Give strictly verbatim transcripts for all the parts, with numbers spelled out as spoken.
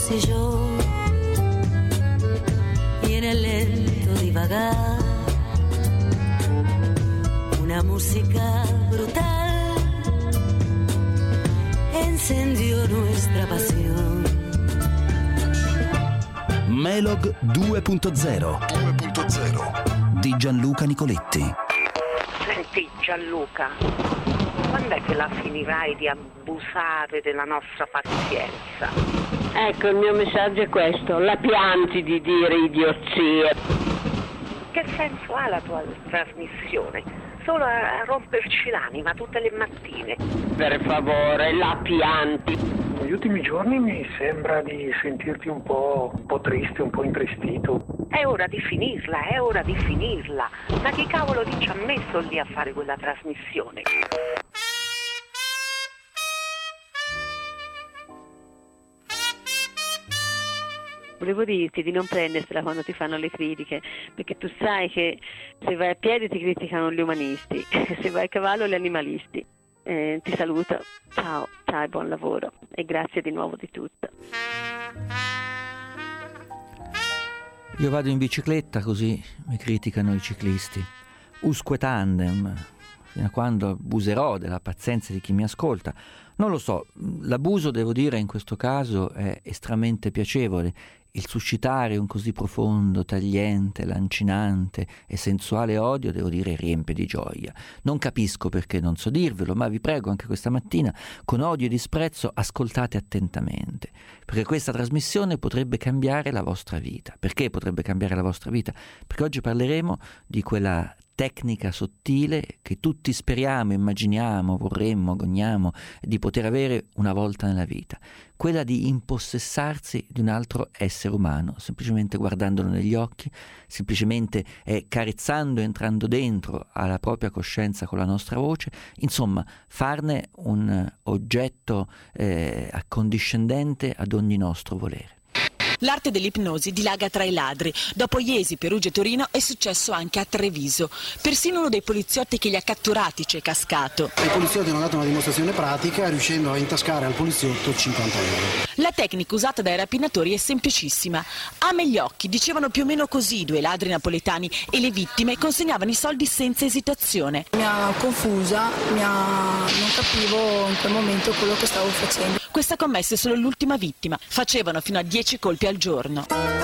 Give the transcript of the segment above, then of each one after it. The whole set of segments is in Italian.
yo y en el lento divagar una música brutal encendió nuestra pasión. Melog due punto zero di Gianluca Nicoletti. Senti Gianluca, quando è che la finirai di abusare della nostra pazienza? Ecco, il mio messaggio è questo: la pianti di dire idiozie. Che senso ha la tua trasmissione? Solo a romperci l'anima tutte le mattine. Per favore, la pianti. Negli ultimi giorni mi sembra di sentirti un po', un po' triste, un po' intristito. È ora di finirla, è ora di finirla. Ma chi cavolo ti ci ha messo lì a fare quella trasmissione? Volevo dirti di non prendersela quando ti fanno le critiche, perché tu sai che se vai a piedi ti criticano gli umanisti, se vai a cavallo gli animalisti. Eh, ti saluto, ciao, ciao e buon lavoro e grazie di nuovo di tutto. Io vado in bicicletta, così mi criticano i ciclisti. Usque tandem, fino a quando abuserò della pazienza di chi mi ascolta? Non lo so, l'abuso, devo dire, in questo caso è estremamente piacevole. Il suscitare un così profondo, tagliente, lancinante e sensuale odio, devo dire, riempie di gioia. Non capisco perché non so dirvelo, ma vi prego anche questa mattina, con odio e disprezzo, ascoltate attentamente, perché questa trasmissione potrebbe cambiare la vostra vita. Perché potrebbe cambiare la vostra vita? Perché oggi parleremo di quella tecnica sottile che tutti speriamo, immaginiamo, vorremmo, agogniamo di poter avere una volta nella vita, quella di impossessarsi di un altro essere umano, semplicemente guardandolo negli occhi, semplicemente eh, carezzando, entrando dentro alla propria coscienza con la nostra voce, insomma farne un oggetto eh, accondiscendente ad ogni nostro volere. L'arte dell'ipnosi dilaga tra i ladri. Dopo Iesi, Perugia e Torino è successo anche a Treviso. Persino uno dei poliziotti che li ha catturati ci è cascato. I poliziotti hanno dato una dimostrazione pratica riuscendo a intascare al poliziotto cinquanta euro. La tecnica usata dai rapinatori è semplicissima. Ame gli occhi, dicevano più o meno così due ladri napoletani e le vittime consegnavano i soldi senza esitazione. Mi ha confusa, mi ha... non capivo in quel momento quello che stavo facendo. Questa commessa è solo l'ultima vittima. Facevano fino a dieci colpi al giorno.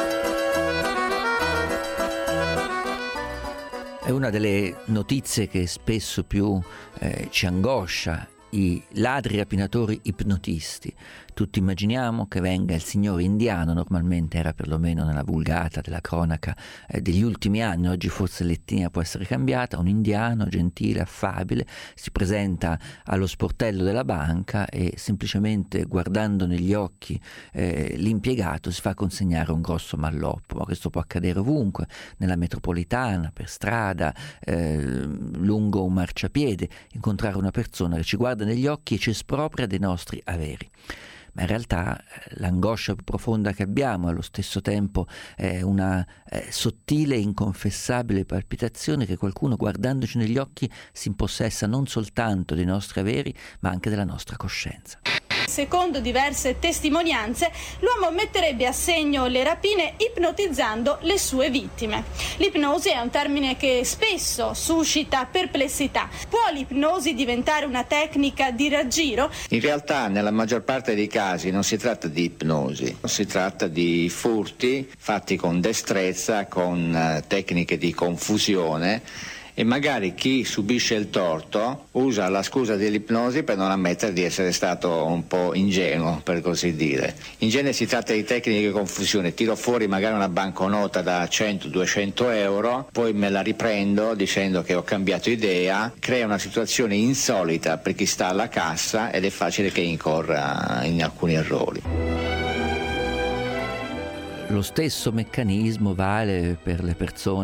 È una delle notizie che spesso più eh, ci angoscia: i ladri rapinatori ipnotisti. Tutti immaginiamo che venga il signore indiano, normalmente era perlomeno nella vulgata della cronaca eh, degli ultimi anni, oggi forse l'etnia può essere cambiata, un indiano gentile, affabile, si presenta allo sportello della banca e semplicemente guardando negli occhi eh, l'impiegato si fa consegnare un grosso malloppo. Ma questo può accadere ovunque, nella metropolitana, per strada, eh, lungo un marciapiede, incontrare una persona che ci guarda negli occhi e ci espropria dei nostri averi. Ma in realtà l'angoscia più profonda che abbiamo, allo stesso tempo è una eh, sottile e inconfessabile palpitazione che qualcuno, guardandoci negli occhi, si impossessa non soltanto dei nostri averi, ma anche della nostra coscienza. Secondo diverse testimonianze, l'uomo metterebbe a segno le rapine ipnotizzando le sue vittime. L'ipnosi è un termine che spesso suscita perplessità. Può l'ipnosi diventare una tecnica di raggiro? In realtà, nella maggior parte dei casi non si tratta di ipnosi, si tratta di furti fatti con destrezza, con uh, tecniche di confusione. E magari chi subisce il torto usa la scusa dell'ipnosi per non ammettere di essere stato un po' ingenuo, per così dire. In genere si tratta di tecniche di confusione: tiro fuori magari una banconota da cento duecento euro, poi me la riprendo dicendo che ho cambiato idea, crea una situazione insolita per chi sta alla cassa ed è facile che incorra in alcuni errori. Lo stesso meccanismo vale per le persone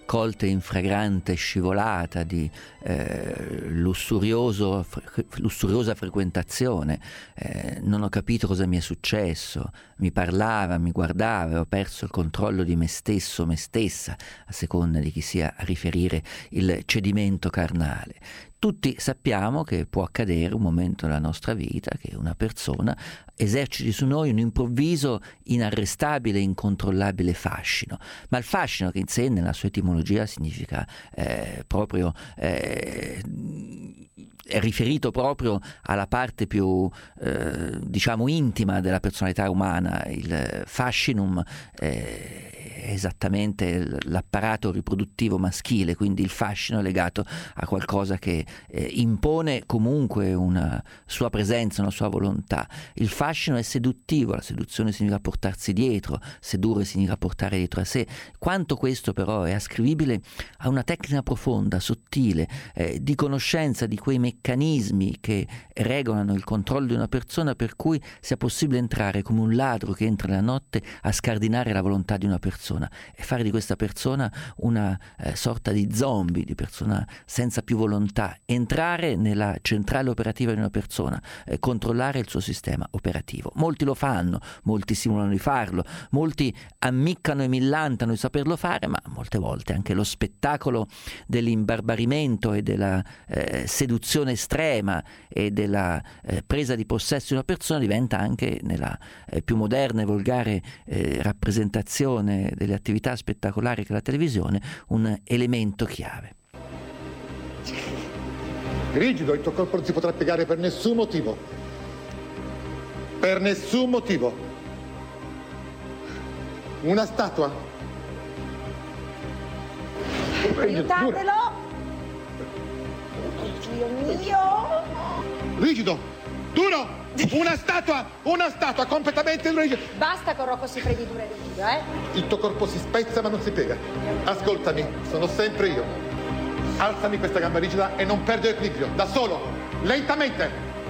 colte in fragrante scivolata di eh, lussurioso, lussuriosa frequentazione. Eh, non ho capito cosa mi è successo, mi parlava, mi guardava, ho perso il controllo di me stesso, me stessa, a seconda di chi sia a riferire il cedimento carnale. Tutti sappiamo che può accadere un momento nella nostra vita che una persona eserciti su noi un improvviso, inarrestabile, incontrollabile fascino, ma il fascino, che in sé nella sua etimologia significa eh, proprio eh, è riferito proprio alla parte più eh, diciamo intima della personalità umana. Il fascinum eh, è esattamente l'apparato riproduttivo maschile, quindi il fascino è legato a qualcosa che eh, impone comunque una sua presenza, una sua volontà. Il fascino è seduttivo, la seduzione significa portarsi dietro, sedurre significa portare dietro a sé. Quanto questo però è ascrivibile a una tecnica profonda, sottile, eh, di conoscenza di quei meccanismi che regolano il controllo di una persona, per cui sia possibile entrare come un ladro che entra nella notte a scardinare la volontà di una persona e fare di questa persona una eh, sorta di zombie, di persona senza più volontà, entrare nella centrale operativa di una persona, eh, controllare il suo sistema operativo. Molti lo fanno, molti simulano di farlo, molti ammiccano e millantano di saperlo fare, ma molte volte anche lo spettacolo dell'imbarbarimento e della eh, seduzione estrema e della eh, presa di possesso di una persona diventa anche, nella eh, più moderna e volgare eh, rappresentazione delle attività spettacolari che è la televisione, un elemento chiave. Rigido, il tuo corpo non si potrà piegare per nessun motivo. Per nessun motivo. Una statua. Aiutatelo! Dio mio! Rigido! Duro! Una statua! Una statua completamente rigida! Basta con Rocco Siffredi duro e rigido, eh? Il tuo corpo si spezza ma non si piega. Ascoltami, sono sempre io. Alzami questa gamba rigida e non perdere equilibrio. Da solo! Lentamente!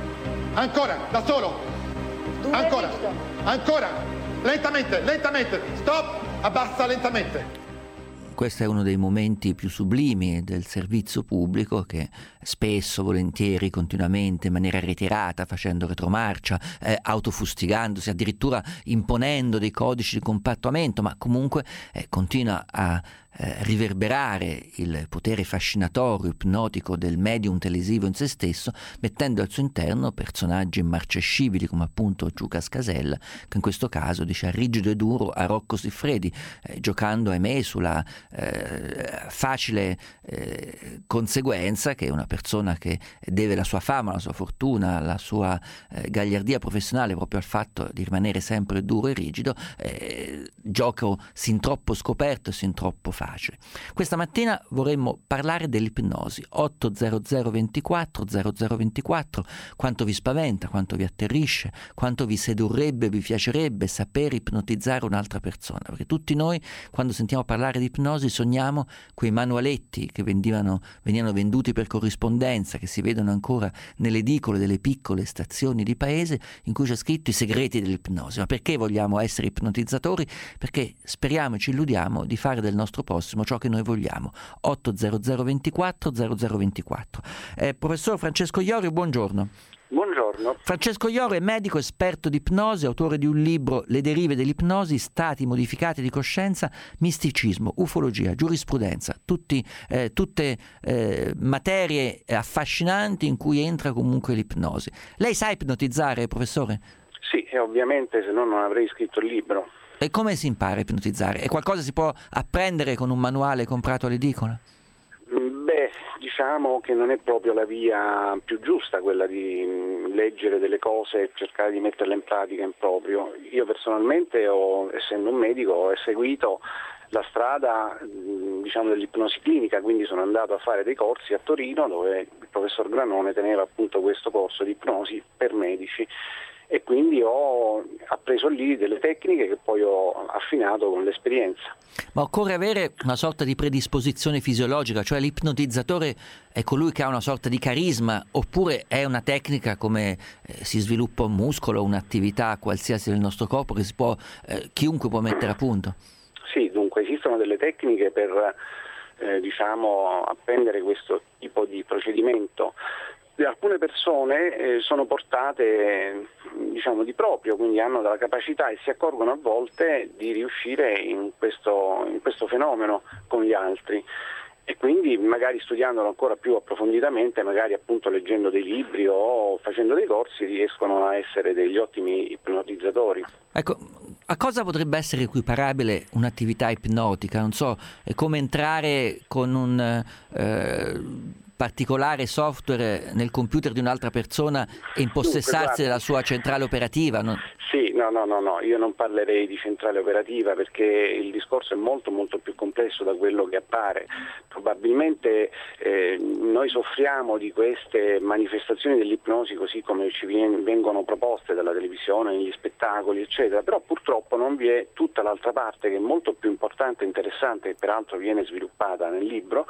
Ancora! Da solo! Duro Ancora! e rigido. Ancora! Lentamente! Lentamente! Stop! Abbassa lentamente! Questo è uno dei momenti più sublimi del servizio pubblico, che spesso, volentieri, continuamente, in maniera ritirata, facendo retromarcia, eh, autofustigandosi, addirittura imponendo dei codici di compattuamento, ma comunque eh, continua a eh, riverberare il potere fascinatorio, ipnotico del medium televisivo in se stesso, mettendo al suo interno personaggi immarcescibili come appunto Giuca Scasella, che in questo caso dice rigido e duro a Rocco Siffredi, eh, giocando ahimè sulla eh, facile eh, conseguenza che una persona che deve la sua fama, la sua fortuna, la sua eh, gagliardia professionale proprio al fatto di rimanere sempre duro e rigido, eh, gioco sin troppo scoperto e sin troppo facile. Questa mattina vorremmo parlare dell'ipnosi. otto zero zero ventiquattro zero zero ventiquattro, quanto vi spaventa, quanto vi atterrisce, quanto vi sedurrebbe, vi piacerebbe saper ipnotizzare un'altra persona, perché tutti noi quando sentiamo parlare di ipnosi sogniamo quei manualetti che venivano, venivano venduti per corrispondenza, che si vedono ancora nelle edicole delle piccole stazioni di paese, in cui c'è scritto i segreti dell'ipnosi. Ma perché vogliamo essere ipnotizzatori? Perché speriamo e ci illudiamo di fare del nostro prossimo ciò che noi vogliamo. otto zero zero ventiquattro zero zero ventiquattro. Eh, professor Francesco Iorio, buongiorno. Buongiorno. Francesco Iorio è medico esperto di ipnosi, autore di un libro Le derive dell'ipnosi, stati modificati di coscienza, misticismo, ufologia, giurisprudenza, tutti, eh, tutte eh, materie affascinanti in cui entra comunque l'ipnosi. Lei sa ipnotizzare, professore? Sì, e ovviamente se no non avrei scritto il libro. E come si impara a ipnotizzare? È qualcosa si può apprendere con un manuale comprato all'edicola? Beh, diciamo che non è proprio la via più giusta quella di leggere delle cose e cercare di metterle in pratica in proprio. Io personalmente, ho, essendo un medico, ho seguito la strada diciamo dell'ipnosi clinica, quindi sono andato a fare dei corsi a Torino dove il professor Granone teneva appunto questo corso di ipnosi per medici. E quindi ho appreso lì delle tecniche che poi ho affinato con l'esperienza. Ma occorre avere una sorta di predisposizione fisiologica, cioè l'ipnotizzatore è colui che ha una sorta di carisma, oppure è una tecnica come eh, si sviluppa un muscolo, un'attività qualsiasi del nostro corpo che si può, eh, chiunque può mettere a punto? Sì, dunque esistono delle tecniche per eh, diciamo, apprendere questo tipo di procedimento. Alcune persone eh, sono portate diciamo di proprio, quindi hanno della capacità e si accorgono a volte di riuscire in questo, in questo fenomeno con gli altri, e quindi magari studiandolo ancora più approfonditamente, magari appunto leggendo dei libri o facendo dei corsi, riescono a essere degli ottimi ipnotizzatori. Ecco, a cosa potrebbe essere equiparabile un'attività ipnotica? Non so, è come entrare con un eh, particolare software nel computer di un'altra persona e impossessarsi della sua centrale operativa? No? Sì, no, no, no, no, io non parlerei di centrale operativa perché il discorso è molto molto più complesso da quello che appare. Probabilmente eh, noi soffriamo di queste manifestazioni dell'ipnosi così come ci vengono proposte dalla televisione, negli spettacoli, eccetera, però purtroppo non vi è tutta l'altra parte che è molto più importante e interessante, che peraltro viene sviluppata nel libro,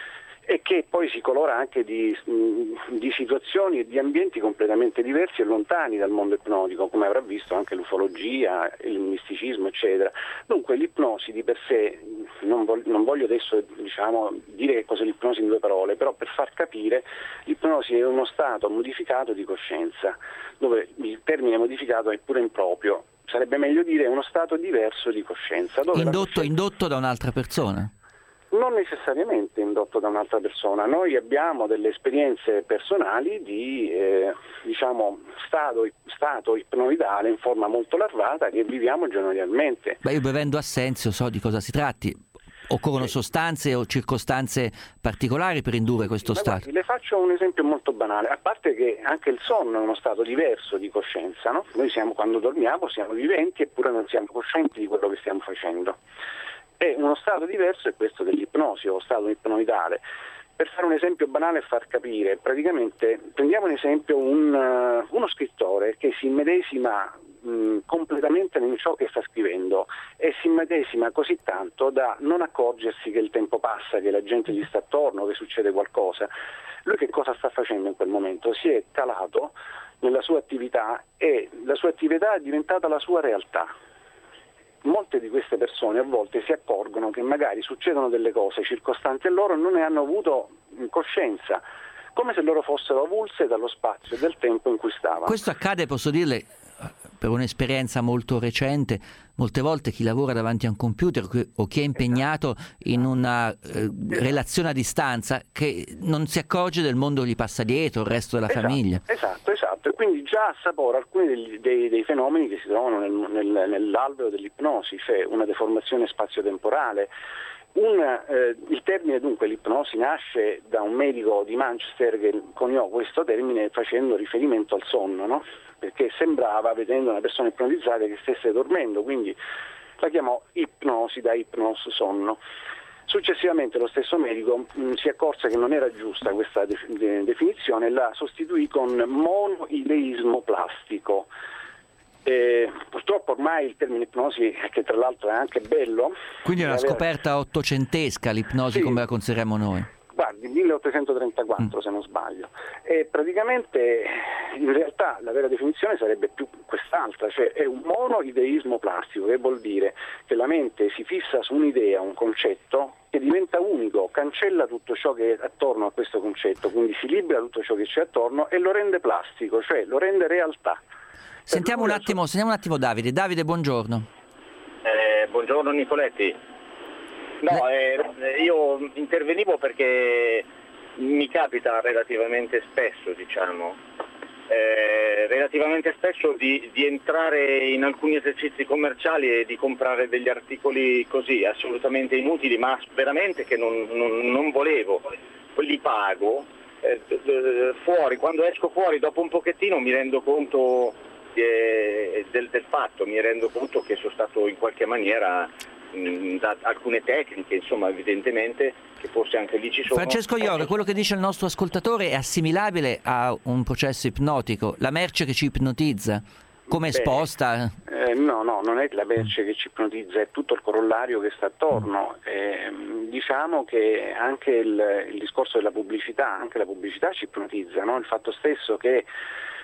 e che poi si colora anche di, di situazioni e di ambienti completamente diversi e lontani dal mondo ipnotico, come avrà visto anche l'ufologia, il misticismo, eccetera. Dunque l'ipnosi di per sé, non, voglio, non voglio adesso diciamo, dire che cos'è l'ipnosi in due parole, però per far capire, l'ipnosi è uno stato modificato di coscienza, dove il termine modificato è pure improprio, sarebbe meglio dire uno stato diverso di coscienza. Dove Indotto, coscienza... indotto da un'altra persona? Non necessariamente indotto da un'altra persona, noi abbiamo delle esperienze personali di eh, diciamo stato, stato ipnoidale in forma molto larvata che viviamo giornaliamente. Beh, io bevendo Assenzio so di cosa si tratti. Occorrono sì. sostanze o circostanze particolari per indurre questo Beh, stato? Guardi, le faccio un esempio molto banale, a parte che anche il sonno è uno stato diverso di coscienza, no? Noi siamo, quando dormiamo siamo viventi eppure non siamo coscienti di quello che stiamo facendo. E uno stato diverso è questo dell'ipnosi o stato ipnoidale. Per fare un esempio banale e far capire, praticamente prendiamo un esempio un, uh, uno scrittore che si immedesima mh, completamente in ciò che sta scrivendo e si immedesima così tanto da non accorgersi che il tempo passa, che la gente gli sta attorno, che succede qualcosa. Lui che cosa sta facendo in quel momento? Si è calato nella sua attività e la sua attività è diventata la sua realtà. Molte di queste persone a volte si accorgono che magari succedono delle cose circostanti a loro e non ne hanno avuto coscienza, come se loro fossero avulse dallo spazio e del tempo in cui stavano. Questo accade, posso dirle, per un'esperienza molto recente, molte volte chi lavora davanti a un computer o chi è impegnato in una eh, relazione a distanza che non si accorge del mondo che gli passa dietro, il resto della esatto, famiglia. Esatto, esatto, e quindi già assapora alcuni degli, dei, dei fenomeni che si trovano nel, nel, nell'alveo dell'ipnosi, cioè una deformazione spazio-temporale. Un, eh, il termine dunque l'ipnosi nasce da un medico di Manchester che coniò questo termine facendo riferimento al sonno, no? Perché sembrava, vedendo una persona ipnotizzata, che stesse dormendo, quindi la chiamò ipnosi, da ipnos, sonno. Successivamente lo stesso medico mh, si accorse che non era giusta questa de- de- definizione e la sostituì con monoideismo plastico. Eh, purtroppo ormai il termine ipnosi, che tra l'altro è anche bello... Quindi è una aveva... scoperta ottocentesca l'ipnosi, sì, come la consideriamo noi. Guardi, milleottocentotrentaquattro mm. se non sbaglio. E praticamente in realtà la vera definizione sarebbe più quest'altra, cioè è un monoideismo plastico, che vuol dire che la mente si fissa su un'idea, un concetto, che diventa unico, cancella tutto ciò che è attorno a questo concetto, quindi si libera tutto ciò che c'è attorno e lo rende plastico, cioè lo rende realtà. Sentiamo un attimo, sentiamo un attimo Davide. Davide, buongiorno. Eh, buongiorno Nicoletti. No, eh, io intervenivo perché mi capita relativamente spesso, diciamo, eh, relativamente spesso di, di entrare in alcuni esercizi commerciali e di comprare degli articoli così assolutamente inutili, ma veramente che non, non, non volevo. Poi li pago, eh, fuori, quando esco fuori dopo un pochettino mi rendo conto eh, del, del fatto, mi rendo conto che sono stato in qualche maniera... da alcune tecniche, insomma, evidentemente che forse anche lì ci sono. Francesco Ioro, quello che dice il nostro ascoltatore è assimilabile a un processo ipnotico, la merce che ci ipnotizza, come è esposta? Eh, no, no, non è la merce che ci ipnotizza, è tutto il corollario che sta attorno. Eh, diciamo che anche il, il discorso della pubblicità, anche la pubblicità ci ipnotizza, no? Il fatto stesso che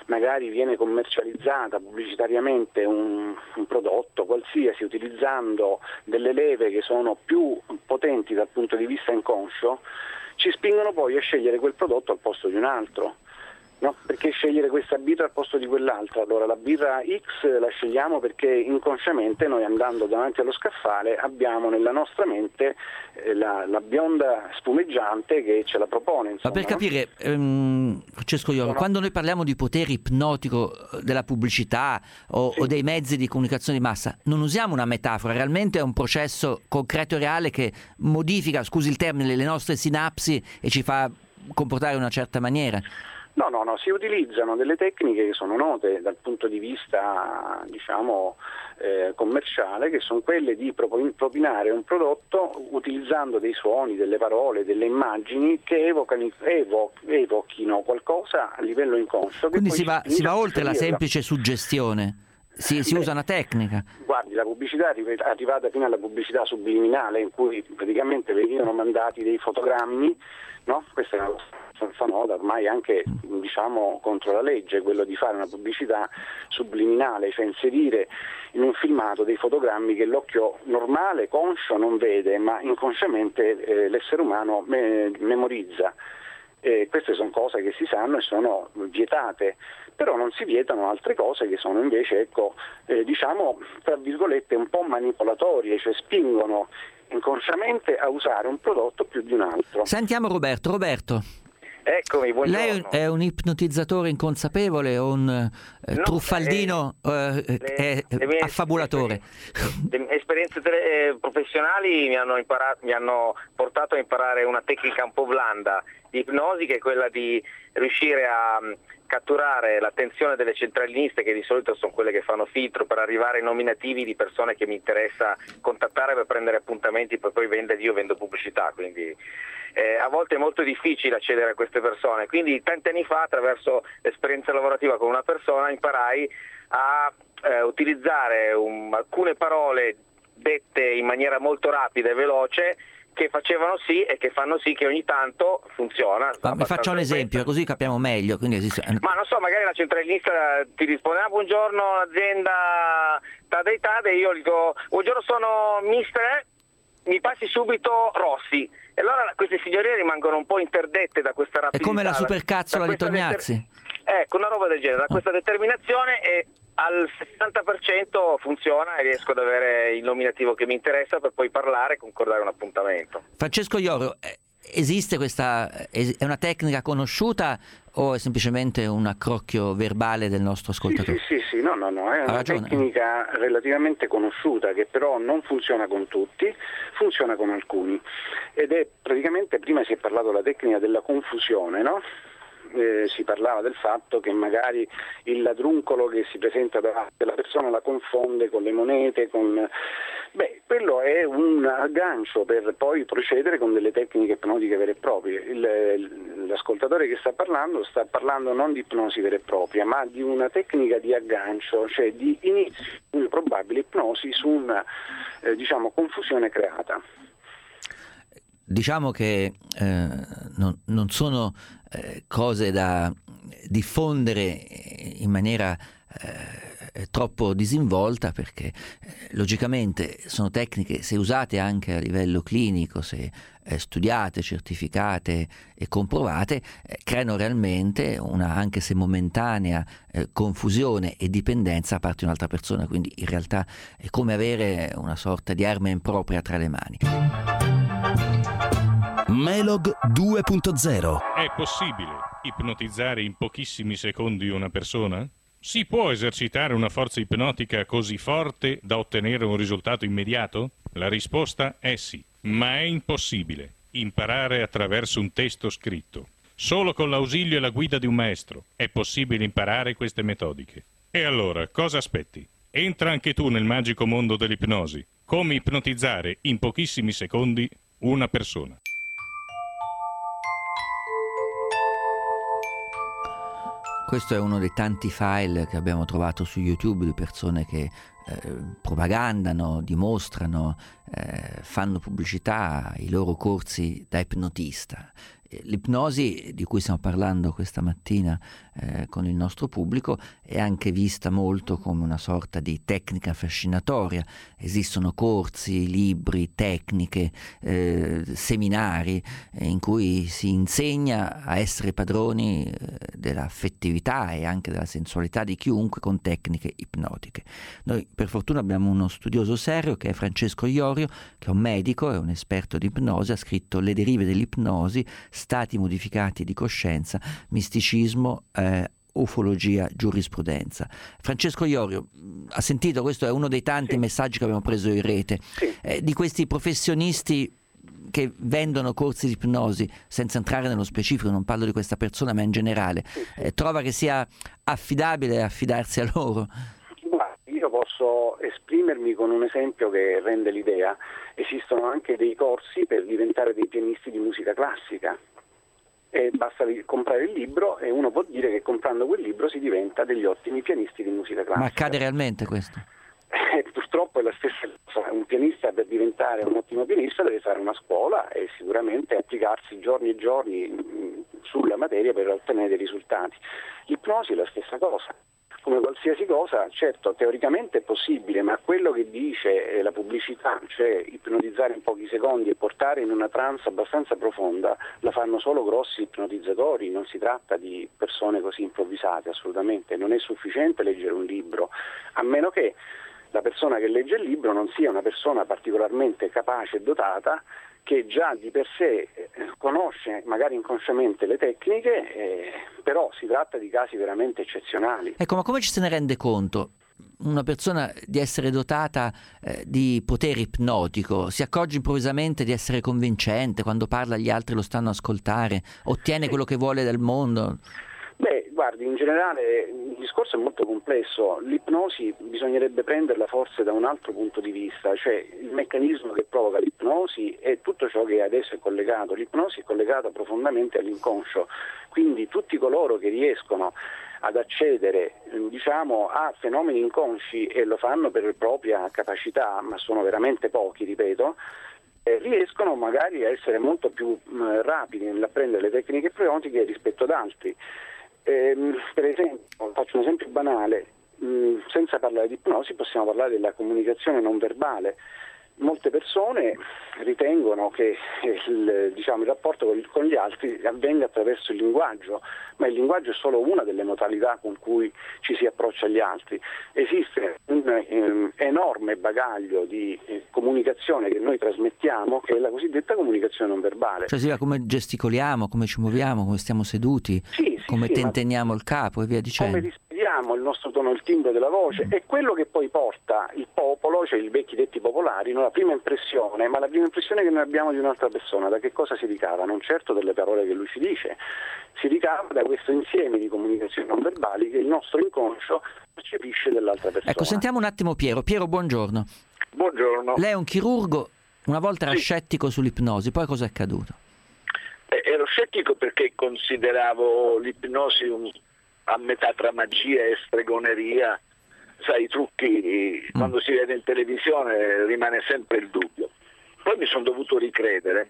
magari viene commercializzata pubblicitariamente un, un prodotto qualsiasi utilizzando delle leve che sono più potenti dal punto di vista inconscio, ci spingono poi a scegliere quel prodotto al posto di un altro. No, perché scegliere questa birra al posto di quell'altra? Allora la birra X la scegliamo perché inconsciamente noi, andando davanti allo scaffale, abbiamo nella nostra mente eh, la, la bionda spumeggiante che ce la propone, insomma. Ma per capire, ehm, Francesco Ioro, no, no. quando noi parliamo di potere ipnotico della pubblicità o, sì. o dei mezzi di comunicazione di massa, non usiamo una metafora, realmente è un processo concreto e reale che modifica, scusi il termine, le nostre sinapsi e ci fa comportare in una certa maniera. No, no, no, si utilizzano delle tecniche che sono note dal punto di vista, diciamo, eh, commerciale, che sono quelle di propinare un prodotto utilizzando dei suoni, delle parole, delle immagini che evocano, evo, evochino qualcosa a livello inconscio. Quindi si va, si va oltre la semplice suggestione, si, si Beh, usa una tecnica. Guardi, la pubblicità è arrivata fino alla pubblicità subliminale, in cui praticamente venivano mandati dei fotogrammi, no? Questa è una cosa senza nota, ormai anche diciamo contro la legge, quello di fare una pubblicità subliminale, cioè inserire in un filmato dei fotogrammi che l'occhio normale, conscio, non vede, ma inconsciamente eh, l'essere umano me- memorizza. Eh, queste sono cose che si sanno e sono vietate, però non si vietano altre cose che sono invece, ecco, eh, diciamo, tra virgolette, un po' manipolatorie, cioè spingono inconsciamente a usare un prodotto più di un altro. Sentiamo Roberto. Roberto. Eccomi, buongiorno. Lei è un ipnotizzatore inconsapevole o un eh, no, truffaldino eh, eh, le, eh, le affabulatore? Le mie esperienze eh, professionali mi hanno, imparato, mi hanno portato a imparare una tecnica un po' blanda di ipnosi, che è quella di riuscire a um, catturare l'attenzione delle centraliniste, che di solito sono quelle che fanno filtro per arrivare ai nominativi di persone che mi interessa contattare per prendere appuntamenti, per poi vendere. Io vendo pubblicità, quindi Eh, a volte è molto difficile accedere a queste persone, quindi tanti anni fa, attraverso l'esperienza lavorativa con una persona, imparai a eh, utilizzare un, alcune parole dette in maniera molto rapida e veloce, che facevano sì e che fanno sì che ogni tanto funziona. Ma mi faccia un esempio, così capiamo meglio. Quindi esiste... Ma non so, magari la centralinista ti risponde: ah, buongiorno, azienda Tade e Tade, io dico: buongiorno, sono mister, mi passi subito Rossi. E allora queste signorie rimangono un po' interdette da questa rapidità. È come la supercazzola di Tognazzi. Deter... Ecco, una roba del genere, da questa determinazione, e al sessanta per cento funziona e riesco ad avere il nominativo che mi interessa per poi parlare e concordare un appuntamento. Francesco Ioro, esiste questa, è una tecnica conosciuta o è semplicemente un accrocchio verbale del nostro ascoltatore? Sì, sì, sì, no, no, no, è una tecnica relativamente conosciuta che però non funziona con tutti, funziona con alcuni, ed è praticamente, prima si è parlato della tecnica della confusione, no? Eh, si parlava del fatto che magari il ladruncolo che si presenta davanti alla persona la confonde con le monete, con... Beh, quello è un aggancio per poi procedere con delle tecniche ipnotiche vere e proprie. Il, l'ascoltatore che sta parlando sta parlando non di ipnosi vera e propria, ma di una tecnica di aggancio, cioè di inizio di una probabile ipnosi su una eh, diciamo confusione creata. Diciamo che eh, non, non sono eh, cose da diffondere in maniera eh, troppo disinvolta, perché eh, logicamente sono tecniche, se usate anche a livello clinico, se eh, studiate, certificate e comprovate, eh, creano realmente una, anche se momentanea, eh, confusione e dipendenza a parte di un'altra persona, quindi in realtà è come avere una sorta di arma impropria tra le mani. Melog due punto zero. È possibile ipnotizzare in pochissimi secondi una persona? Si può esercitare una forza ipnotica così forte da ottenere un risultato immediato? La risposta è sì, ma è impossibile imparare attraverso un testo scritto. Solo con l'ausilio e la guida di un maestro è possibile imparare queste metodiche. E allora, cosa aspetti? Entra anche tu nel magico mondo dell'ipnosi. Come ipnotizzare in pochissimi secondi una persona. Questo è uno dei tanti file che abbiamo trovato su YouTube di persone che eh, propagandano, dimostrano, eh, fanno pubblicità ai loro corsi da ipnotista. L'ipnosi di cui stiamo parlando questa mattina eh, con il nostro pubblico è anche vista molto come una sorta di tecnica affascinatoria. Esistono corsi, libri, tecniche, eh, seminari eh, in cui si insegna a essere padroni eh, dell'affettività e anche della sensualità di chiunque con tecniche ipnotiche. Noi per fortuna abbiamo uno studioso serio che è Francesco Iorio, che è un medico e un esperto di ipnosi, ha scritto Le derive dell'ipnosi, stati modificati di coscienza, misticismo, eh, ufologia, giurisprudenza. Francesco Iorio, ha sentito, questo è uno dei tanti sì. messaggi che abbiamo preso in rete, sì. eh, di questi professionisti che vendono corsi di ipnosi, senza entrare nello specifico, non parlo di questa persona ma in generale, eh, trova che sia affidabile affidarsi a loro? Io posso esprimermi con un esempio che rende l'idea. Esistono anche dei corsi per diventare dei pianisti di musica classica e basta comprare il libro e uno può dire che comprando quel libro si diventa degli ottimi pianisti di musica classica. Ma accade realmente questo? Eh, purtroppo è la stessa cosa. Un pianista, per diventare un ottimo pianista, deve fare una scuola e sicuramente applicarsi giorni e giorni mh, sulla materia per ottenere dei risultati. L'ipnosi è la stessa cosa. Come qualsiasi cosa, certo, teoricamente è possibile, ma quello che dice la pubblicità, cioè ipnotizzare in pochi secondi e portare in una trance abbastanza profonda, la fanno solo grossi ipnotizzatori, non si tratta di persone così improvvisate, assolutamente. Non è sufficiente leggere un libro, a meno che la persona che legge il libro non sia una persona particolarmente capace e dotata, che già di per sé conosce magari inconsciamente le tecniche, eh, però si tratta di casi veramente eccezionali. Ecco, ma come ci se ne rende conto una persona di essere dotata eh, di potere ipnotico? Si accorge improvvisamente di essere convincente, quando parla gli altri lo stanno a ascoltare, ottiene sì. quello che vuole dal mondo? Beh, guardi, in generale il discorso è molto complesso. L'ipnosi bisognerebbe prenderla forse da un altro punto di vista, cioè il meccanismo che provoca l'ipnosi è tutto ciò che adesso è collegato. L'ipnosi è collegata profondamente all'inconscio, quindi tutti coloro che riescono ad accedere, diciamo, a fenomeni inconsci e lo fanno per propria capacità, ma sono veramente pochi, ripeto, eh, riescono magari a essere molto più mh, rapidi nell'apprendere le tecniche ipnotiche rispetto ad altri. Eh, per esempio, faccio un esempio banale, mh, senza parlare di ipnosi possiamo parlare della comunicazione non verbale. Molte persone ritengono che il, diciamo, il rapporto con, con gli altri avvenga attraverso il linguaggio, ma il linguaggio è solo una delle modalità con cui ci si approccia agli altri. Esiste un um, enorme bagaglio di eh, comunicazione che noi trasmettiamo, che è la cosiddetta comunicazione non verbale. Cioè si vede come gesticoliamo, come ci muoviamo, come stiamo seduti, sì, sì, come sì, tenteniamo il capo e via dicendo. Come rispediamo il nostro tono, il timbro della voce, è quello che poi porta il popolo, cioè i vecchi detti popolari, no? La prima impressione, ma la prima impressione che noi abbiamo di un'altra persona, da che cosa si ricava? Non certo dalle parole che lui ci dice, si ricava da questo insieme di comunicazioni non verbali che il nostro inconscio percepisce dell'altra persona. Ecco, sentiamo un attimo Piero. Piero, buongiorno. Buongiorno. Lei è un chirurgo, una volta era sì. scettico sull'ipnosi, poi cosa è accaduto? Eh, ero scettico perché consideravo l'ipnosi un, a metà tra magia e stregoneria. Sai, i trucchi, mm. quando si vede in televisione rimane sempre il dubbio. Poi mi sono dovuto ricredere,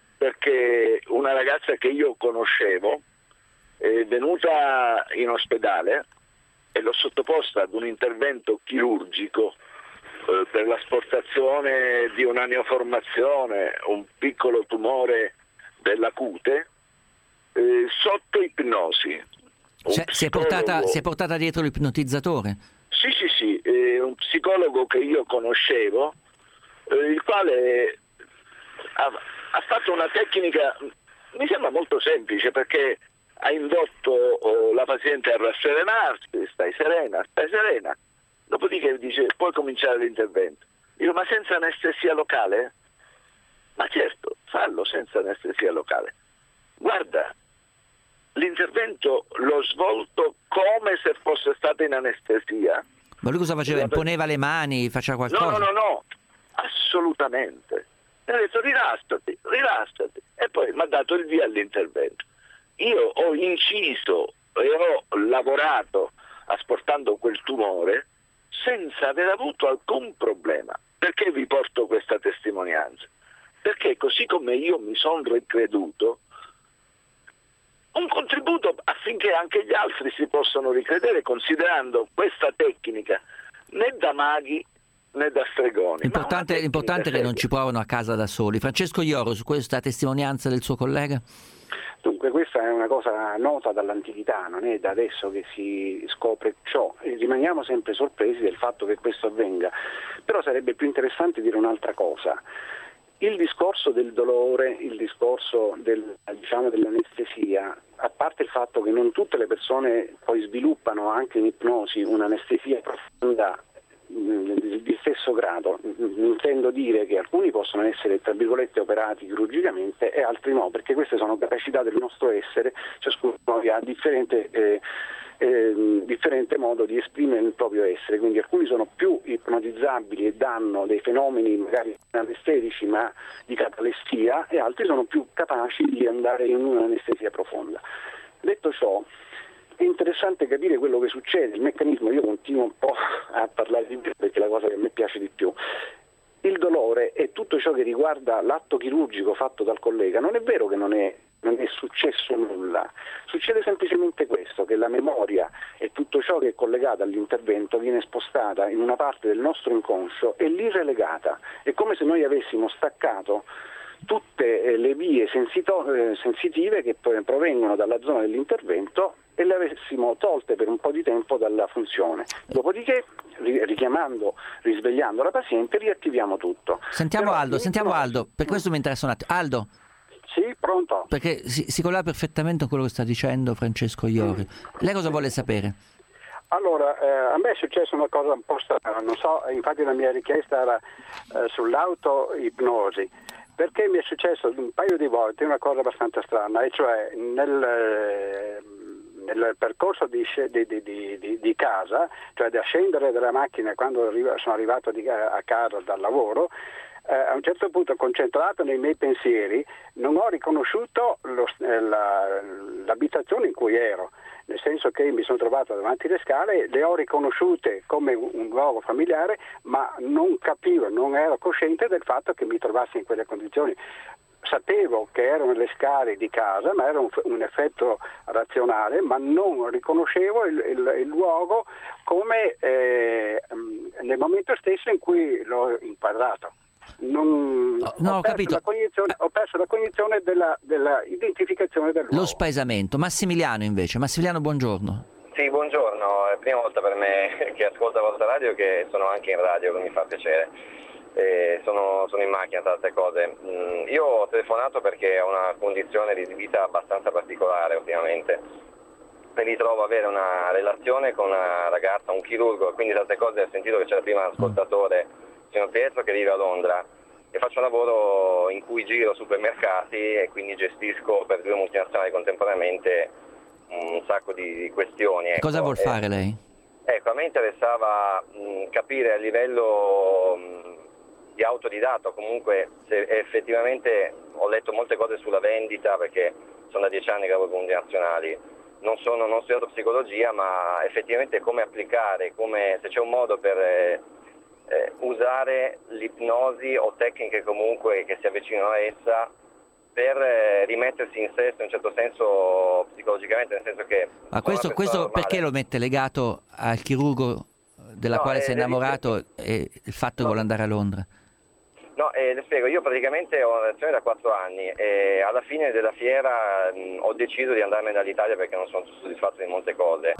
perché una ragazza che io conoscevo è venuta in ospedale e l'ho sottoposta ad un intervento chirurgico eh, per l'asportazione di una neoformazione, un piccolo tumore della cute, eh, sotto ipnosi. Cioè, si, è portata, si è portata dietro l'ipnotizzatore? Sì, sì, sì, eh, un psicologo che io conoscevo, eh, il quale ha, ha fatto una tecnica, mi sembra molto semplice, perché ha indotto oh, la paziente a rasserenarsi, stai serena, stai serena, dopodiché dice puoi cominciare l'intervento. Dico, ma senza anestesia locale? Ma certo, fallo senza anestesia locale. Guarda, l'intervento l'ho svolto come se fosse stato in anestesia. Ma lui cosa faceva? Imponeva le mani, faceva qualcosa? No, no, no, no, assolutamente. Mi ha detto rilassati, rilassati. E poi mi ha dato il via all'intervento. Io ho inciso e ho lavorato asportando quel tumore senza aver avuto alcun problema. Perché vi porto questa testimonianza? Perché così come io mi sono ricreduto, un contributo affinché anche gli altri si possano ricredere, considerando questa tecnica né da maghi né da stregoni. L'importante, l'importante è che non ci provano a casa da soli. Francesco Iorio, su questa testimonianza del suo collega? Dunque, questa è una cosa nota dall'antichità, non è da adesso che si scopre ciò, e rimaniamo sempre sorpresi del fatto che questo avvenga. Però sarebbe più interessante dire un'altra cosa. Il discorso del dolore, il discorso del, diciamo, dell'anestesia, a parte il fatto che non tutte le persone poi sviluppano anche in ipnosi un'anestesia profonda di stesso grado, intendo dire che alcuni possono essere tra virgolette operati chirurgicamente e altri no, perché queste sono capacità del nostro essere, ciascuno ha differente, eh, eh, differente modo di esprimere il proprio essere, quindi alcuni sono più ipnotizzabili e danno dei fenomeni magari anestetici ma di catalessia, e altri sono più capaci di andare in un'anestesia profonda. Detto ciò, è interessante capire quello che succede, il meccanismo. Io continuo un po' a parlare di più perché è la cosa che a me piace di più. Il dolore e tutto ciò che riguarda l'atto chirurgico fatto dal collega, non è vero che non è, non è successo nulla, succede semplicemente questo, che la memoria e tutto ciò che è collegato all'intervento viene spostata in una parte del nostro inconscio e lì relegata. È come se noi avessimo staccato tutte le vie sensito- sensitive che provengono dalla zona dell'intervento e le avessimo tolte per un po' di tempo dalla funzione. Dopodiché, richiamando, risvegliando la paziente, riattiviamo tutto. Sentiamo Però, Aldo, sentiamo Aldo, per questo mi interessa un attimo. Aldo? Sì, pronto? Perché si, si collega perfettamente con quello che sta dicendo Francesco Iorio. Lei cosa vuole sapere? Allora, eh, a me è successa una cosa un po' strana, non so, infatti la mia richiesta era eh, sull'auto-ipnosi. Perché mi è successo un paio di volte una cosa abbastanza strana, e cioè nel, nel percorso di, di, di, di, di casa, cioè da scendere dalla macchina quando arrivo, sono arrivato di, a casa dal lavoro, eh, a un certo punto, concentrato nei miei pensieri, non ho riconosciuto lo, la, l'abitazione in cui ero. Nel senso che mi sono trovato davanti alle scale, le ho riconosciute come un luogo familiare, ma non capivo, non ero cosciente del fatto che mi trovassi in quelle condizioni. Sapevo che erano le scale di casa, ma era un, un effetto razionale, ma non riconoscevo il, il, il luogo come eh, nel momento stesso in cui l'ho inquadrato. Non, no, no, ho, ho, perso capito. La cognizione, ho perso la cognizione della, della identificazione del luogo. Lo spaesamento. Massimiliano invece. Massimiliano, buongiorno. Sì, buongiorno. È la prima volta per me che ascolto la vostra radio, che sono anche in radio, che mi fa piacere. Eh, sono, sono in macchina tra altre cose. Mm, io ho telefonato perché ho una condizione di vita abbastanza particolare ultimamente. Mi ritrovo a avere una relazione con una ragazza, un chirurgo, quindi tra altre cose ho sentito che c'era prima l'ascoltatore, signor Pietro, che vive a Londra, e faccio un lavoro in cui giro supermercati e quindi gestisco per due multinazionali contemporaneamente un sacco di, di questioni. Ecco. Cosa vuol fare eh, lei? Ecco, a me interessava mh, capire a livello mh, di autodidatto, comunque se effettivamente ho letto molte cose sulla vendita, perché sono da dieci anni che lavoro con multinazionali. Non sono, non ho studiato psicologia, ma effettivamente come applicare, come, se c'è un modo per eh, eh, usare l'ipnosi o tecniche comunque che si avvicinano a essa per eh, rimettersi in sé in un certo senso psicologicamente, nel senso che... Ma questo, questo perché lo mette legato al chirurgo della no, quale eh, si è innamorato e il fatto che no. vuole andare a Londra? No, eh, le spiego, io praticamente ho una relazione da quattro anni e alla fine della fiera mh, ho deciso di andarmene dall'Italia perché non sono soddisfatto di molte cose.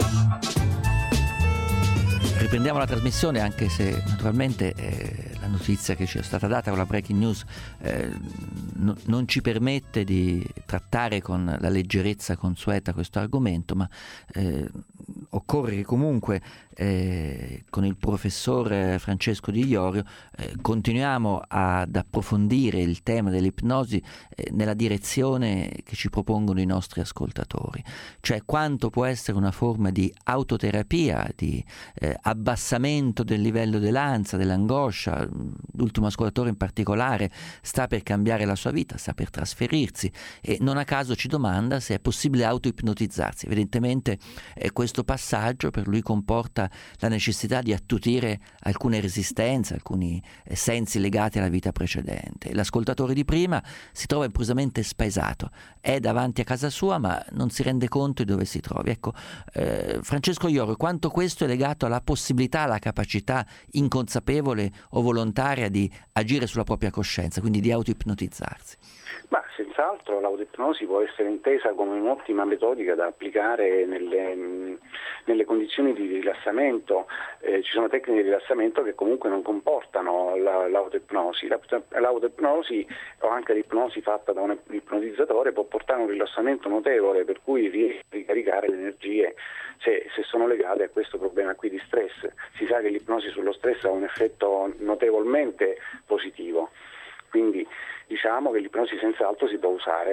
Riprendiamo la trasmissione, anche se naturalmente eh, la notizia che ci è stata data con la breaking news eh, no, non ci permette di trattare con la leggerezza consueta questo argomento, ma eh, occorre che comunque eh, con il professor Francesco Di Iorio eh, continuiamo ad approfondire il tema dell'ipnosi eh, nella direzione che ci propongono i nostri ascoltatori, cioè quanto può essere una forma di autoterapia, di eh, abbassamento del livello dell'ansia, dell'angoscia. L'ultimo ascoltatore in particolare sta per cambiare la sua vita, sta per trasferirsi e non a caso ci domanda se è possibile autoipnotizzarsi. Evidentemente eh, questo passaggio per lui comporta la necessità di attutire alcune resistenze, alcuni sensi legati alla vita precedente. L'ascoltatore di prima si trova improvvisamente spaesato, è davanti a casa sua ma non si rende conto di dove si trovi. Ecco, eh, Francesco Ioro, quanto questo è legato alla possibilità, alla capacità inconsapevole o volontaria di agire sulla propria coscienza, quindi di autoipnotizzarsi? Ma senz'altro l'autoipnosi può essere intesa come un'ottima metodica da applicare nelle, nelle condizioni di rilassamento. Eh, ci sono tecniche di rilassamento che comunque non comportano la, l'autoipnosi. La, l'autoipnosi o anche l'ipnosi fatta da un ipnotizzatore può portare a un rilassamento notevole, per cui riesce a ricaricare le energie se, se sono legate a questo problema qui di stress. Si sa che l'ipnosi sullo stress ha un effetto notevolmente positivo, quindi diciamo che l'ipnosi senz'altro si può usare.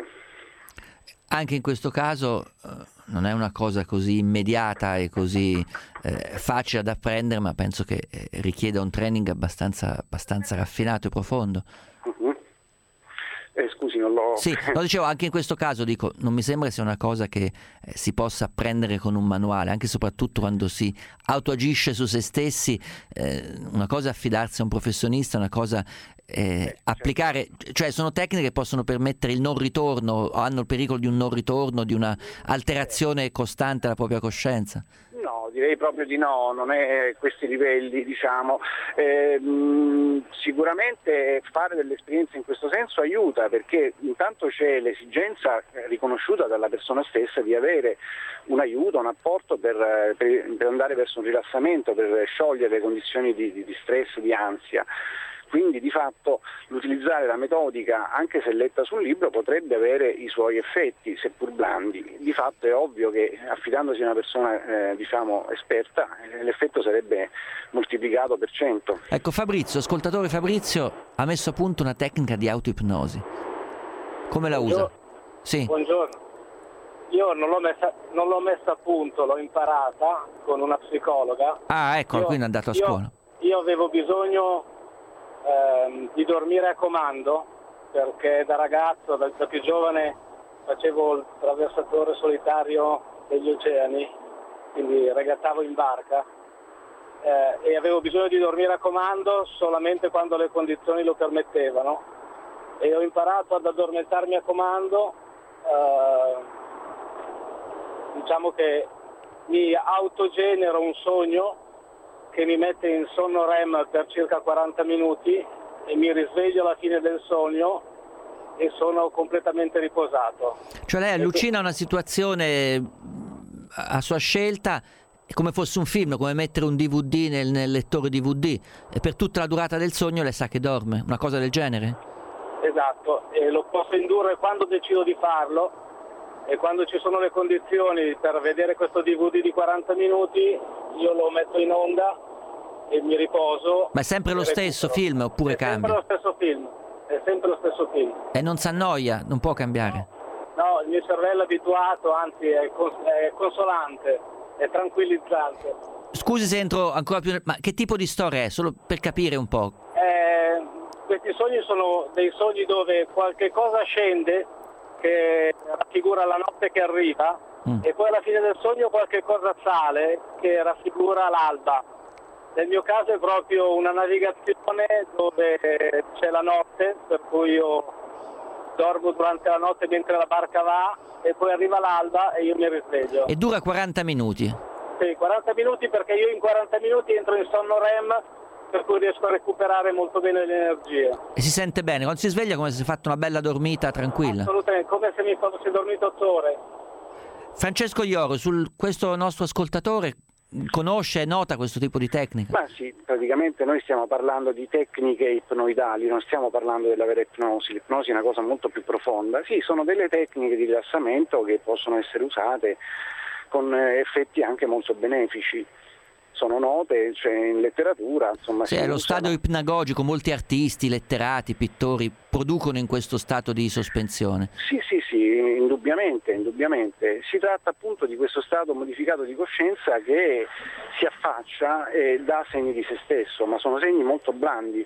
Anche in questo caso eh, non è una cosa così immediata e così eh, facile da apprendere, ma penso che eh, richieda un training abbastanza, abbastanza raffinato e profondo. Uh-huh. Eh, scusi, non l'ho... Sì, lo dicevo, anche in questo caso dico, non mi sembra sia una cosa che eh, si possa apprendere con un manuale, anche e soprattutto quando si autoagisce su se stessi. Eh, una cosa è affidarsi a un professionista, una cosa Eh, applicare, cioè sono tecniche che possono permettere il non ritorno, hanno il pericolo di un non ritorno, di una alterazione costante della propria coscienza? No, direi proprio di no, non è questi livelli, diciamo. Eh, mh, sicuramente fare delle esperienze in questo senso aiuta, perché intanto c'è l'esigenza riconosciuta dalla persona stessa di avere un aiuto, un apporto per, per, per andare verso un rilassamento, per sciogliere le condizioni di, di, di stress, di ansia. Quindi di fatto l'utilizzare la metodica, anche se letta sul libro, potrebbe avere i suoi effetti, seppur blandi. Di fatto è ovvio che affidandosi a una persona eh, diciamo esperta, l'effetto sarebbe moltiplicato per cento. Ecco, Fabrizio, ascoltatore Fabrizio, ha messo a punto una tecnica di autoipnosi. Come la usa? Sì. Buongiorno. Io non l'ho messa, non l'ho messa a punto, l'ho imparata con una psicologa. Ah, ecco, io, quindi è andato a io, scuola. Io avevo bisogno di dormire a comando, perché da ragazzo, da, da più giovane, facevo il traversatore solitario degli oceani, quindi regattavo in barca eh, e avevo bisogno di dormire a comando solamente quando le condizioni lo permettevano, e ho imparato ad addormentarmi a comando. eh, diciamo che mi autogenero un sogno che mi mette in sonno R E M per circa quaranta minuti e mi risveglio alla fine del sogno e sono completamente riposato. Cioè lei allucina una situazione a sua scelta come fosse un film, come mettere un D V D nel, nel lettore D V D, e per tutta la durata del sogno lei sa che dorme, una cosa del genere? Esatto, e lo posso indurre quando decido di farlo, e quando ci sono le condizioni per vedere questo D V D di quaranta minuti io lo metto in onda e mi riposo. Ma è sempre lo stesso film oppure è cambia? È sempre lo stesso film, è sempre lo stesso film. E non si annoia, non può cambiare? No, il mio cervello è abituato, anzi è, cons- è consolante, è tranquillizzante. Scusi se entro ancora più, ma che tipo di storia è? Solo per capire un po'. Eh, questi sogni sono dei sogni dove qualche cosa scende che raffigura la notte che arriva mm. e poi alla fine del sogno qualche cosa sale che raffigura l'alba. Nel mio caso è proprio una navigazione dove c'è la notte, per cui io dormo durante la notte mentre la barca va, e poi arriva l'alba e io mi risveglio. E dura quaranta minuti? Sì, quaranta minuti, perché io in quaranta minuti entro in sonno R E M, per cui riesco a recuperare molto bene le energie. E si sente bene? Quando si sveglia come se si è fatto una bella dormita tranquilla? Assolutamente, come se mi fossi dormito otto ore. Francesco Ioro, su questo nostro ascoltatore, conosce e nota questo tipo di tecnica? Ma sì, praticamente noi stiamo parlando di tecniche ipnoidali, non stiamo parlando della vera ipnosi. L'ipnosi è una cosa molto più profonda. Sì, sono delle tecniche di rilassamento che possono essere usate con effetti anche molto benefici. Sono note, cioè in letteratura, insomma. Sì, è lo stadio ipnagogico, molti artisti, letterati, pittori producono in questo stato di sospensione. Sì, sì, sì, indubbiamente, indubbiamente. Si tratta appunto di questo stato modificato di coscienza che si affaccia e dà segni di se stesso, ma sono segni molto blandi.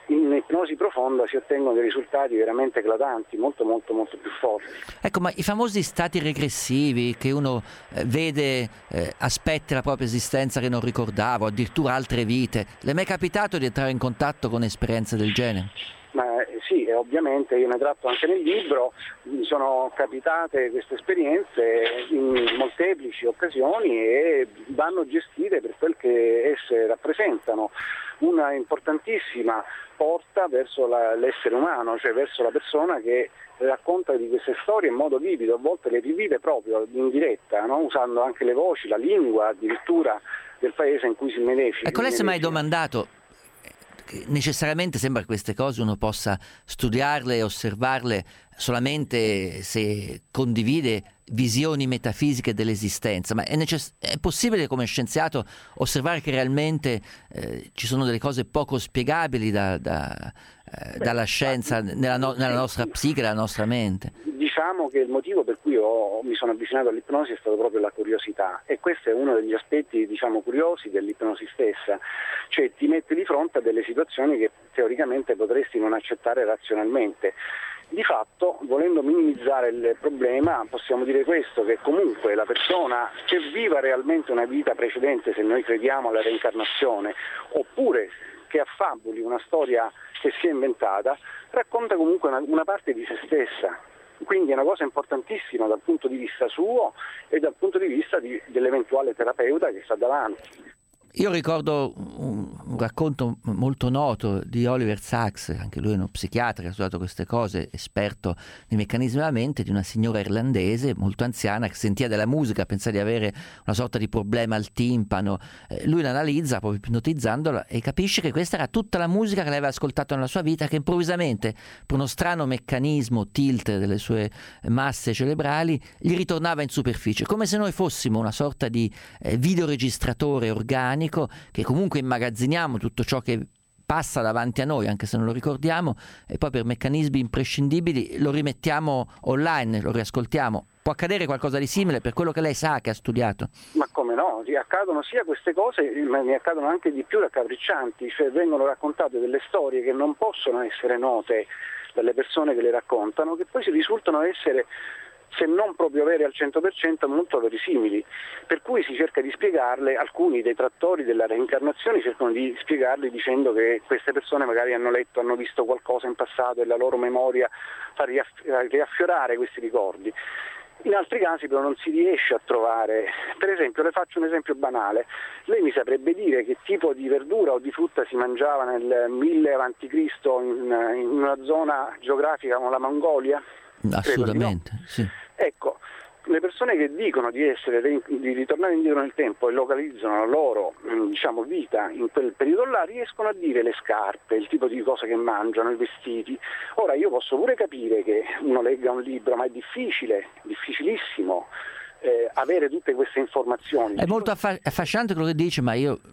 in ipnosi profonda si ottengono dei risultati veramente eclatanti, molto molto molto più forti. Ecco, ma i famosi stati regressivi che uno eh, vede eh, aspetti la propria esistenza che non ricordava, o addirittura altre vite, le è mai capitato di entrare in contatto con esperienze del genere? Ma eh, sì, e ovviamente io ne tratto anche nel libro, mi sono capitate queste esperienze in molteplici occasioni e vanno gestite per quel che esse rappresentano, una importantissima porta verso la, l'essere umano, cioè verso la persona che racconta di queste storie in modo vivido, a volte le rivive proprio in diretta, no? Usando anche le voci, la lingua addirittura del paese in cui si medesima. Ecco, lei si è mai domandato, necessariamente sembra che queste cose uno possa studiarle e osservarle solamente se condivide visioni metafisiche dell'esistenza, ma è, necess- è possibile come scienziato osservare che realmente eh, ci sono delle cose poco spiegabili da, da, eh, dalla scienza nella, no- nella nostra psiche, nella nostra mente? Diciamo che il motivo per cui ho, mi sono avvicinato all'ipnosi è stato proprio la curiosità, e questo è uno degli aspetti, diciamo, curiosi dell'ipnosi stessa, cioè ti mette di fronte a delle situazioni che teoricamente potresti non accettare razionalmente. Di fatto, volendo minimizzare il problema, possiamo dire questo, che comunque la persona che viva realmente una vita precedente, se noi crediamo alla reincarnazione, oppure che affabuli una storia che si è inventata, racconta comunque una, una parte di se stessa. Quindi è una cosa importantissima dal punto di vista suo e dal punto di vista di, dell'eventuale terapeuta che sta davanti. Io ricordo un, un racconto molto noto di Oliver Sacks, anche lui è uno psichiatra che ha studiato queste cose, esperto nei meccanismi della mente, di una signora irlandese molto anziana che sentiva della musica, pensava di avere una sorta di problema al timpano. Eh, lui l'analizza proprio ipnotizzandola e capisce che questa era tutta la musica che lei aveva ascoltato nella sua vita, che improvvisamente, per uno strano meccanismo tilt delle sue masse cerebrali, gli ritornava in superficie, come se noi fossimo una sorta di eh, videoregistratore organico che comunque immagazziniamo tutto ciò che passa davanti a noi, anche se non lo ricordiamo, e poi per meccanismi imprescindibili lo rimettiamo online, lo riascoltiamo. Può accadere qualcosa di simile per quello che lei sa, che ha studiato? Ma come no, accadono sia queste cose, ma ne accadono anche di più raccapriccianti, cioè vengono raccontate delle storie che non possono essere note dalle persone che le raccontano, che poi si risultano essere, se non proprio vere al cento per cento, molto verosimili, per cui si cerca di spiegarle. Alcuni detrattori della reincarnazione cercano di spiegarli dicendo che queste persone magari hanno letto, hanno visto qualcosa in passato e la loro memoria fa riaffiorare questi ricordi. In altri casi però non si riesce a trovare. Per esempio, le faccio un esempio banale: lei mi saprebbe dire che tipo di verdura o di frutta si mangiava nel mille avanti Cristo in, in una zona geografica come la Mongolia? Assolutamente, no. Sì. Ecco, le persone che dicono di essere di ritornare indietro nel tempo e localizzano la loro, diciamo, vita in quel periodo là, riescono a dire le scarpe, il tipo di cose che mangiano, i vestiti. Ora io posso pure capire che uno legga un libro, ma è difficile, difficilissimo eh, avere tutte queste informazioni. È molto affa- affascinante quello che dice, ma io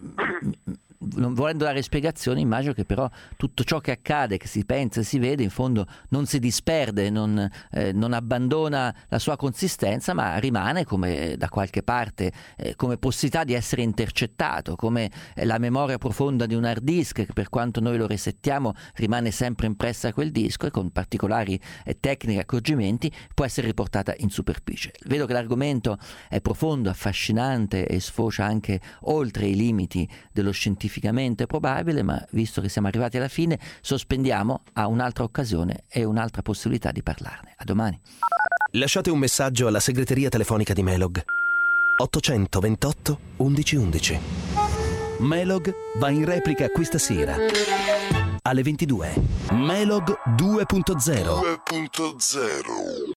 non volendo dare spiegazioni, immagino che però tutto ciò che accade, che si pensa e si vede, in fondo non si disperde, non, eh, non abbandona la sua consistenza, ma rimane come da qualche parte, eh, come possibilità di essere intercettato, come eh, la memoria profonda di un hard disk, che per quanto noi lo resettiamo rimane sempre impressa a quel disco, e con particolari eh, tecniche e accorgimenti può essere riportata in superficie. Vedo che l'argomento è profondo, affascinante e sfocia anche oltre i limiti dello scientifico probabile, ma visto che siamo arrivati alla fine, sospendiamo a un'altra occasione e un'altra possibilità di parlarne. A domani. Lasciate un messaggio alla segreteria telefonica di Melog ottocentoventotto undici undici. Melog va in replica questa sera alle ventidue. Melog due punto zero.